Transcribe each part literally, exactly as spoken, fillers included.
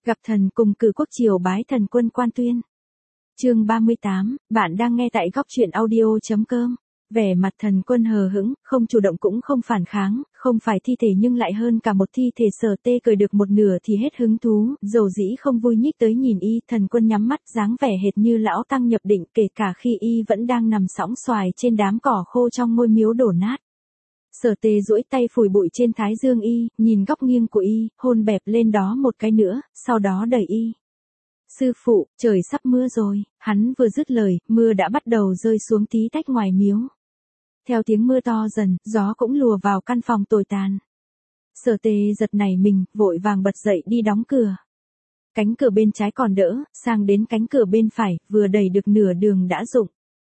Gặp thần cùng cử quốc triều bái thần quân quan tuyên. Chương ba mươi tám, bạn đang nghe tại góc truyện audio.com. Vẻ mặt thần quân hờ hững, không chủ động cũng không phản kháng, không phải thi thể nhưng lại hơn cả một thi thể. Sở Tê cười được một nửa thì hết hứng thú, dầu dĩ không vui nhích tới nhìn y. Thần quân nhắm mắt, dáng vẻ hệt như lão tăng nhập định, kể cả khi y vẫn đang nằm sõng xoài trên đám cỏ khô trong ngôi miếu đổ nát. Sở Tê duỗi tay phủi bụi trên thái dương y, nhìn góc nghiêng của y, hôn bẹp lên đó một cái nữa, sau đó đẩy y. Sư phụ, trời sắp mưa rồi. Hắn vừa dứt lời, mưa đã bắt đầu rơi xuống tí tách ngoài miếu. Theo tiếng mưa to dần, gió cũng lùa vào căn phòng tồi tàn. Sở Tê giật nảy mình, vội vàng bật dậy đi đóng cửa. Cánh cửa bên trái còn đỡ, sang đến cánh cửa bên phải, vừa đẩy được nửa đường đã rụng.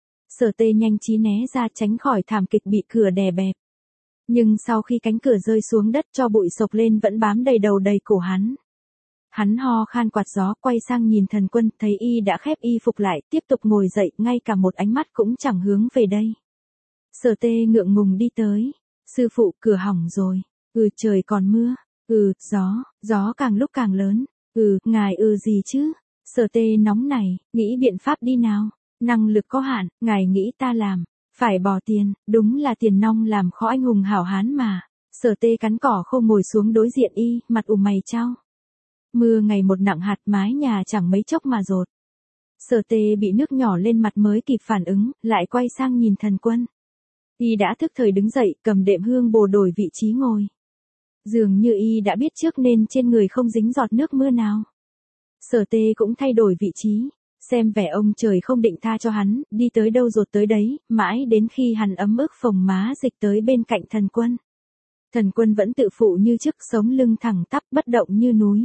Sở Tê nhanh trí né ra tránh khỏi thảm kịch bị cửa đè bẹp. Nhưng sau khi cánh cửa rơi xuống đất, cho bụi sộc lên vẫn bám đầy đầu đầy cổ hắn. Hắn ho khan quạt gió, quay sang nhìn thần quân, thấy y đã khép y phục lại, tiếp tục ngồi dậy, ngay cả một ánh mắt cũng chẳng hướng về đây. Sở Tê ngượng ngùng đi tới. Sư phụ, cửa hỏng rồi. Ừ, trời còn mưa. Ừ, gió, gió càng lúc càng lớn. Ừ, ngài ừ gì chứ? Sở Tê nóng này, nghĩ biện pháp đi nào. Năng lực có hạn, ngài nghĩ ta làm. Phải bỏ tiền, đúng là tiền nong làm khó anh hùng hảo hán mà. Sở Tê cắn cỏ khô ngồi xuống đối diện y, mặt ủ mày chau. Mưa ngày một nặng hạt, mái nhà chẳng mấy chốc mà rột. Sở Tê bị nước nhỏ lên mặt mới kịp phản ứng, lại quay sang nhìn thần quân. Y đã thức thời đứng dậy, cầm đệm hương bồ đổi vị trí ngồi. Dường như y đã biết trước nên trên người không dính giọt nước mưa nào. Sở Tê cũng thay đổi vị trí. Xem vẻ ông trời không định tha cho hắn, đi tới đâu rột tới đấy, mãi đến khi hắn ấm ức phồng má dịch tới bên cạnh thần quân. Thần quân vẫn tự phụ như trước, sống lưng thẳng tắp bất động như núi.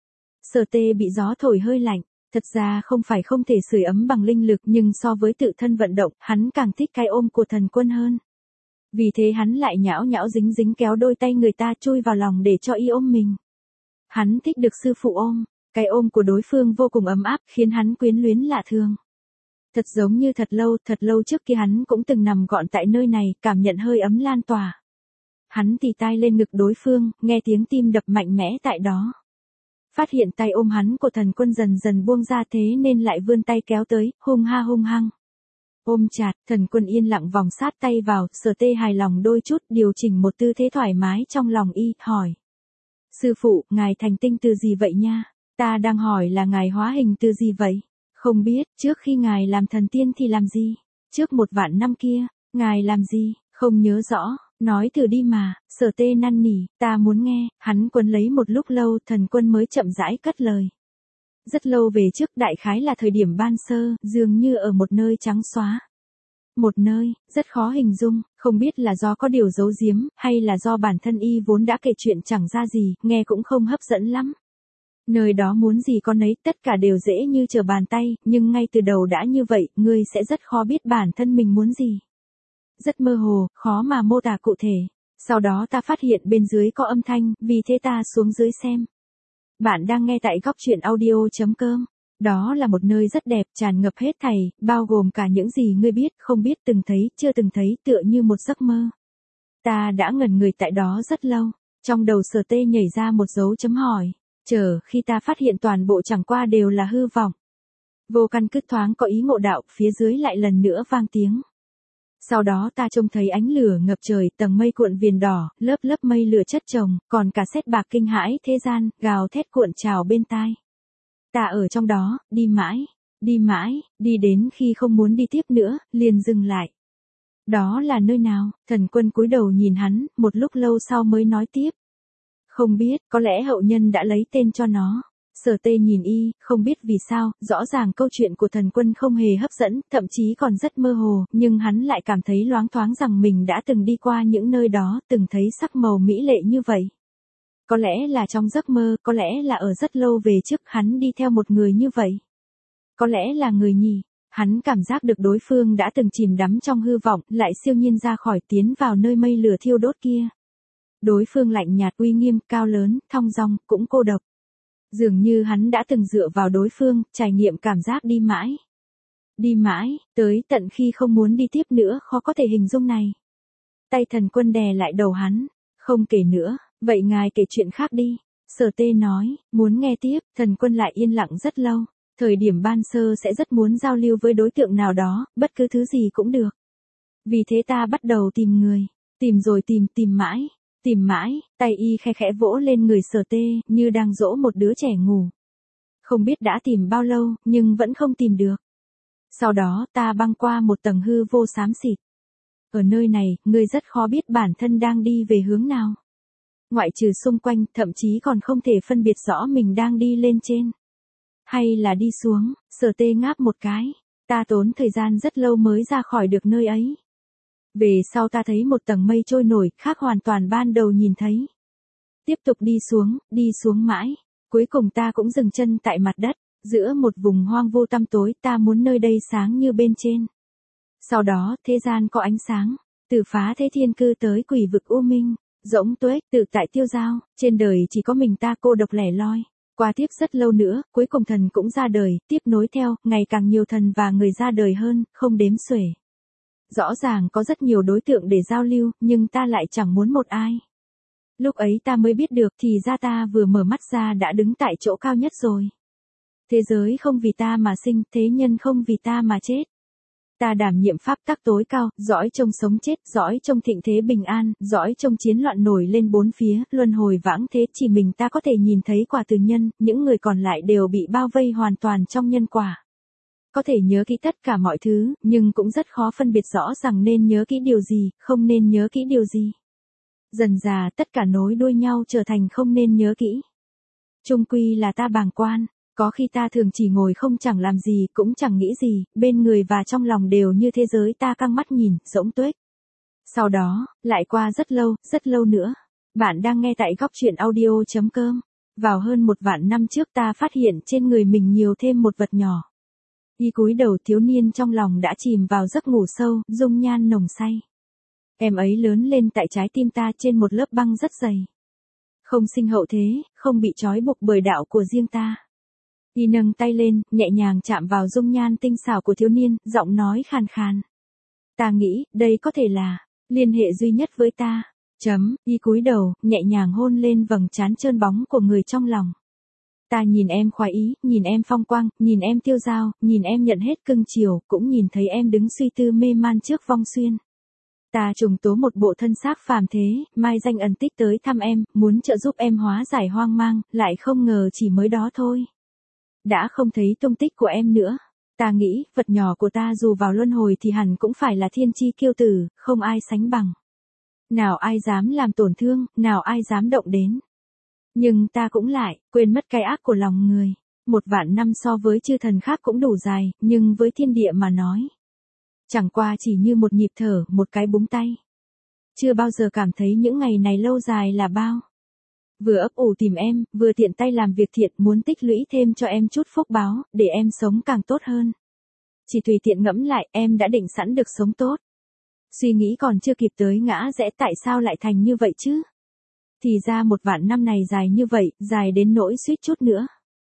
Sở Tê bị gió thổi hơi lạnh, thật ra không phải không thể sưởi ấm bằng linh lực, nhưng so với tự thân vận động, hắn càng thích cái ôm của thần quân hơn. Vì thế hắn lại nhão nhão dính dính kéo đôi tay người ta chui vào lòng để cho y ôm mình. Hắn thích được sư phụ ôm. Cái ôm của đối phương vô cùng ấm áp, khiến hắn quyến luyến lạ thường. Thật giống như thật lâu, thật lâu trước kia hắn cũng từng nằm gọn tại nơi này, cảm nhận hơi ấm lan tỏa. Hắn tì tai lên ngực đối phương, nghe tiếng tim đập mạnh mẽ tại đó. Phát hiện tay ôm hắn của thần quân dần dần buông ra, thế nên lại vươn tay kéo tới, hung ha hung hăng. Ôm chặt, thần quân yên lặng vòng sát tay vào. Sở Tê hài lòng đôi chút, điều chỉnh một tư thế thoải mái trong lòng y, hỏi. Sư phụ, ngài thành tinh từ gì vậy nha? Ta đang hỏi là ngài hóa hình từ gì vậy? Không biết, trước khi ngài làm thần tiên thì làm gì? Trước một vạn năm kia, ngài làm gì? Không nhớ rõ, nói thử đi mà. Sở Tê năn nỉ, ta muốn nghe. Hắn quấn lấy một lúc lâu, thần quân mới chậm rãi cất lời. Rất lâu về trước, đại khái là thời điểm ban sơ, dường như ở một nơi trắng xóa. Một nơi, rất khó hình dung, không biết là do có điều giấu giếm, hay là do bản thân y vốn đã kể chuyện chẳng ra gì, nghe cũng không hấp dẫn lắm. Nơi đó muốn gì con ấy, tất cả đều dễ như trở bàn tay, nhưng ngay từ đầu đã như vậy, ngươi sẽ rất khó biết bản thân mình muốn gì. Rất mơ hồ, khó mà mô tả cụ thể. Sau đó ta phát hiện bên dưới có âm thanh, vì thế ta xuống dưới xem. Bạn đang nghe tại góc truyện audio.com. Đó là một nơi rất đẹp, tràn ngập hết thảy, bao gồm cả những gì ngươi biết, không biết, từng thấy, chưa từng thấy, tựa như một giấc mơ. Ta đã ngẩn người tại đó rất lâu. Trong đầu Sở Tê nhảy ra một dấu chấm hỏi. Chờ khi ta phát hiện toàn bộ chẳng qua đều là hư vọng. Vô căn cứ thoáng có ý ngộ đạo, phía dưới lại lần nữa vang tiếng. Sau đó ta trông thấy ánh lửa ngập trời, tầng mây cuộn viền đỏ, lớp lớp mây lửa chất chồng, còn cả sét bạc kinh hãi thế gian, gào thét cuộn trào bên tai. Ta ở trong đó, đi mãi, đi mãi, đi đến khi không muốn đi tiếp nữa, liền dừng lại. Đó là nơi nào? Thần quân cúi đầu nhìn hắn, một lúc lâu sau mới nói tiếp. Không biết, có lẽ hậu nhân đã lấy tên cho nó. Sở Tê nhìn y, không biết vì sao, rõ ràng câu chuyện của thần quân không hề hấp dẫn, thậm chí còn rất mơ hồ, nhưng hắn lại cảm thấy loáng thoáng rằng mình đã từng đi qua những nơi đó, từng thấy sắc màu mỹ lệ như vậy. Có lẽ là trong giấc mơ, có lẽ là ở rất lâu về trước hắn đi theo một người như vậy. Có lẽ là người nhỉ, hắn cảm giác được đối phương đã từng chìm đắm trong hư vọng, lại siêu nhiên ra khỏi tiến vào nơi mây lửa thiêu đốt kia. Đối phương lạnh nhạt, uy nghiêm, cao lớn, thong dong, cũng cô độc. Dường như hắn đã từng dựa vào đối phương, trải nghiệm cảm giác đi mãi. Đi mãi, tới tận khi không muốn đi tiếp nữa, khó có thể hình dung này. Tay thần quân đè lại đầu hắn. Không kể nữa, vậy ngài kể chuyện khác đi. Sở tê nói, muốn nghe tiếp, thần quân lại yên lặng rất lâu. Thời điểm ban sơ sẽ rất muốn giao lưu với đối tượng nào đó, bất cứ thứ gì cũng được. Vì thế ta bắt đầu tìm người, tìm rồi tìm, tìm mãi, tìm mãi, tay y khẽ khẽ vỗ lên người sở tê, như đang dỗ một đứa trẻ ngủ. Không biết đã tìm bao lâu, nhưng vẫn không tìm được. Sau đó, ta băng qua một tầng hư vô xám xịt. Ở nơi này, ngươi rất khó biết bản thân đang đi về hướng nào. Ngoại trừ xung quanh, thậm chí còn không thể phân biệt rõ mình đang đi lên trên. Hay là đi xuống, sở tê ngáp một cái. Ta tốn thời gian rất lâu mới ra khỏi được nơi ấy. Về sau ta thấy một tầng mây trôi nổi, khác hoàn toàn ban đầu nhìn thấy. Tiếp tục đi xuống, đi xuống mãi. Cuối cùng ta cũng dừng chân tại mặt đất, giữa một vùng hoang vu tăm tối, ta muốn nơi đây sáng như bên trên. Sau đó, thế gian có ánh sáng, từ phá thế thiên cư tới quỷ vực u minh, rỗng tuếch tự tại tiêu dao, trên đời chỉ có mình ta cô độc lẻ loi. Qua tiếp rất lâu nữa, cuối cùng thần cũng ra đời, tiếp nối theo, ngày càng nhiều thần và người ra đời hơn, không đếm xuể. Rõ ràng có rất nhiều đối tượng để giao lưu, nhưng ta lại chẳng muốn một ai. Lúc ấy ta mới biết được thì ra ta vừa mở mắt ra đã đứng tại chỗ cao nhất rồi. Thế giới không vì ta mà sinh, thế nhân không vì ta mà chết. Ta đảm nhiệm pháp tắc tối cao, dõi trông sống chết, dõi trông thịnh thế bình an, dõi trông chiến loạn nổi lên bốn phía, luân hồi vãng thế, chỉ mình ta có thể nhìn thấy quả từ nhân, những người còn lại đều bị bao vây hoàn toàn trong nhân quả. Có thể nhớ kỹ tất cả mọi thứ, nhưng cũng rất khó phân biệt rõ rằng nên nhớ kỹ điều gì, không nên nhớ kỹ điều gì. Dần dà tất cả nối đuôi nhau trở thành không nên nhớ kỹ. Chung quy là ta bàng quan. Có khi ta thường chỉ ngồi không chẳng làm gì, cũng chẳng nghĩ gì, bên người và trong lòng đều như thế giới ta căng mắt nhìn, rỗng tuếch. Sau đó, lại qua rất lâu, rất lâu nữa. Bạn đang nghe tại góc truyện audio chấm com. Vào hơn một vạn năm trước ta phát hiện trên người mình nhiều thêm một vật nhỏ. Y cúi đầu, thiếu niên trong lòng đã chìm vào giấc ngủ sâu, dung nhan nồng say. Em ấy lớn lên tại trái tim ta trên một lớp băng rất dày. Không sinh hậu thế, không bị trói buộc bởi đạo của riêng ta. Y nâng tay lên, nhẹ nhàng chạm vào dung nhan tinh xảo của thiếu niên, giọng nói khàn khàn. Ta nghĩ, đây có thể là liên hệ duy nhất với ta. Chấm, Y cúi đầu, nhẹ nhàng hôn lên vầng trán trơn bóng của người trong lòng. Ta nhìn em khoái ý, nhìn em phong quang, nhìn em tiêu dao, nhìn em nhận hết cưng chiều, cũng nhìn thấy em đứng suy tư mê man trước vong xuyên. Ta trùng tố một bộ thân xác phàm thế, mai danh ẩn tích tới thăm em, muốn trợ giúp em hóa giải hoang mang, lại không ngờ chỉ mới đó thôi. Đã không thấy tung tích của em nữa. Ta nghĩ, vật nhỏ của ta dù vào luân hồi thì hẳn cũng phải là thiên chi kiêu tử, không ai sánh bằng. Nào ai dám làm tổn thương, nào ai dám động đến. Nhưng ta cũng lại, quên mất cái ác của lòng người. Một vạn năm so với chư thần khác cũng đủ dài, nhưng với thiên địa mà nói. Chẳng qua chỉ như một nhịp thở, một cái búng tay. Chưa bao giờ cảm thấy những ngày này lâu dài là bao. Vừa ấp ủ tìm em, vừa tiện tay làm việc thiện, muốn tích lũy thêm cho em chút phúc báo, để em sống càng tốt hơn. Chỉ tùy tiện ngẫm lại, em đã định sẵn được sống tốt. Suy nghĩ còn chưa kịp tới ngã rẽ tại sao lại thành như vậy chứ? Thì ra một vạn năm này dài như vậy, dài đến nỗi suýt chút nữa.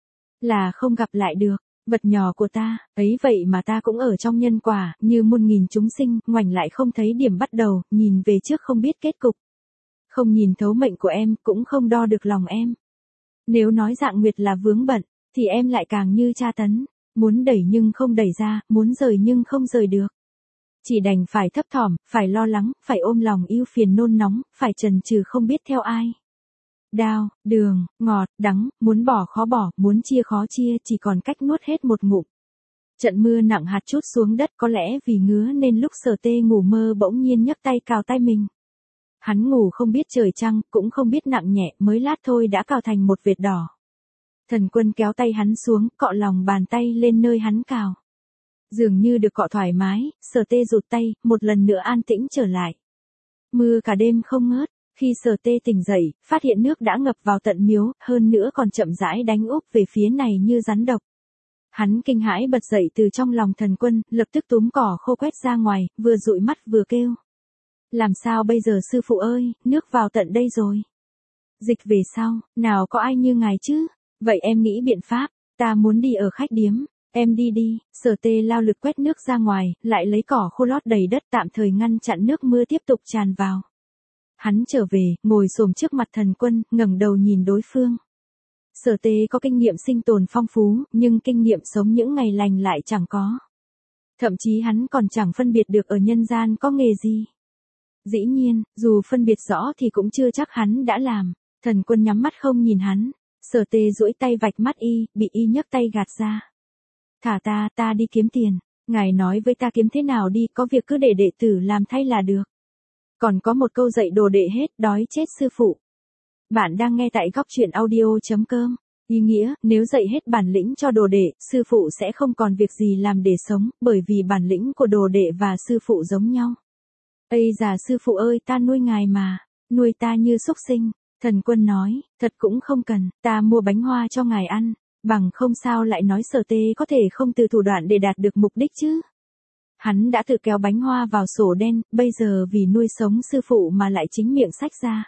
Là không gặp lại được, vật nhỏ của ta, ấy vậy mà ta cũng ở trong nhân quả, như muôn nghìn chúng sinh, ngoảnh lại không thấy điểm bắt đầu, nhìn về trước không biết kết cục. Không nhìn thấu mệnh của em, cũng không đo được lòng em. Nếu nói Dạng Nguyệt là vướng bận, thì em lại càng như tra tấn. Muốn đẩy nhưng không đẩy ra, muốn rời nhưng không rời được. Chỉ đành phải thấp thỏm, phải lo lắng, phải ôm lòng ưu phiền nôn nóng, phải chần chừ không biết theo ai. Đao, đường, ngọt, đắng, muốn bỏ khó bỏ, muốn chia khó chia, chỉ còn cách nuốt hết một ngụm. Trận mưa nặng hạt chút xuống đất, có lẽ vì ngứa nên lúc Sở Tê ngủ mơ bỗng nhiên nhấc tay cào tay mình. Hắn ngủ không biết trời trăng, cũng không biết nặng nhẹ, mới lát thôi đã cào thành một vệt đỏ. Thần Quân kéo tay hắn xuống, cọ lòng bàn tay lên nơi hắn cào. Dường như được cọ thoải mái, Sở Tê rụt tay, một lần nữa an tĩnh trở lại. Mưa cả đêm không ngớt, khi Sở Tê tỉnh dậy, phát hiện nước đã ngập vào tận miếu, hơn nữa còn chậm rãi đánh úp về phía này như rắn độc. Hắn kinh hãi bật dậy từ trong lòng Thần Quân, lập tức túm cỏ khô quét ra ngoài, vừa dụi mắt vừa kêu. Làm sao bây giờ sư phụ ơi, nước vào tận đây rồi. Dịch về sau, nào có ai như ngài chứ, vậy em nghĩ biện pháp, ta muốn đi ở khách điếm, em đi đi. Sở Tê lao lực quét nước ra ngoài, lại lấy cỏ khô lót đầy đất tạm thời ngăn chặn nước mưa tiếp tục tràn vào. Hắn trở về, ngồi xổm trước mặt Thần Quân, ngẩng đầu nhìn đối phương. Sở tê có kinh nghiệm sinh tồn phong phú, nhưng kinh nghiệm sống những ngày lành lại chẳng có. Thậm chí hắn còn chẳng phân biệt được ở nhân gian có nghề gì. Dĩ nhiên, dù phân biệt rõ thì cũng chưa chắc hắn đã làm. Thần Quân nhắm mắt không nhìn hắn. Sở tê duỗi tay vạch mắt y, bị y nhấc tay gạt ra. Thả ta, ta đi kiếm tiền. Ngài nói với ta kiếm thế nào đi, có việc cứ để đệ tử làm thay là được. Còn có một câu dạy đồ đệ hết, đói chết sư phụ. Bạn đang nghe tại góc truyện audio chấm com. Ý nghĩa, nếu dạy hết bản lĩnh cho đồ đệ, sư phụ sẽ không còn việc gì làm để sống, bởi vì bản lĩnh của đồ đệ và sư phụ giống nhau. Ây già sư phụ ơi, ta nuôi ngài mà, nuôi ta như súc sinh. Thần Quân nói, thật cũng không cần, ta mua bánh hoa cho ngài ăn, bằng không sao lại nói Sở tê có thể không từ thủ đoạn để đạt được mục đích chứ. Hắn đã tự kéo bánh hoa vào sổ đen, bây giờ vì nuôi sống sư phụ mà lại chính miệng xách ra.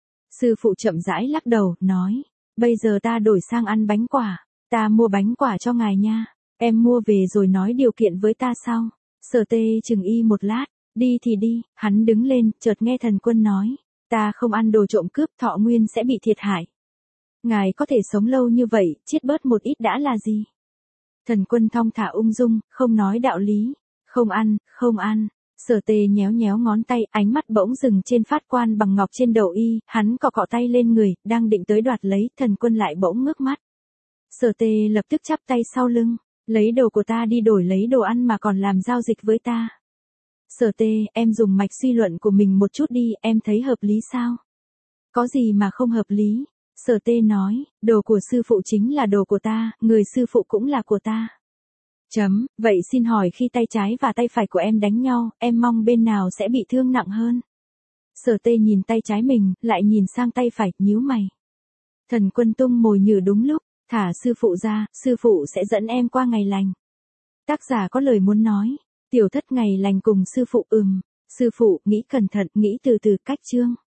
Sư phụ chậm rãi lắc đầu, nói, bây giờ ta đổi sang ăn bánh quả, ta mua bánh quả cho ngài nha, em mua về rồi nói điều kiện với ta sau. Sở tê chừng y một lát, đi thì đi, hắn đứng lên, chợt nghe Thần Quân nói, ta không ăn đồ trộm cướp, thọ nguyên sẽ bị thiệt hại. Ngài có thể sống lâu như vậy, chết bớt một ít đã là gì? Thần Quân thong thả ung dung, không nói đạo lý, không ăn, không ăn. Sở tê nhéo nhéo ngón tay, ánh mắt bỗng dừng trên phát quan bằng ngọc trên đầu y, hắn cọ cọ tay lên người, đang định tới đoạt lấy, Thần Quân lại bỗng ngước mắt. Sở tê lập tức chắp tay sau lưng, lấy đồ của ta đi đổi lấy đồ ăn mà còn làm giao dịch với ta. Sở tê, em dùng mạch suy luận của mình một chút đi, em thấy hợp lý sao? Có gì mà không hợp lý? Sở tê nói, đồ của sư phụ chính là đồ của ta, người sư phụ cũng là của ta. Chấm, vậy xin hỏi khi tay trái và tay phải của em đánh nhau, em mong bên nào sẽ bị thương nặng hơn? Sở tê nhìn tay trái mình, lại nhìn sang tay phải, nhíu mày. Thần Quân tung mồi nhử đúng lúc, thả sư phụ ra, sư phụ sẽ dẫn em qua ngày lành. Tác giả có lời muốn nói, tiểu thất ngày lành cùng sư phụ ừm, sư phụ, nghĩ cẩn thận, nghĩ từ từ cách chương.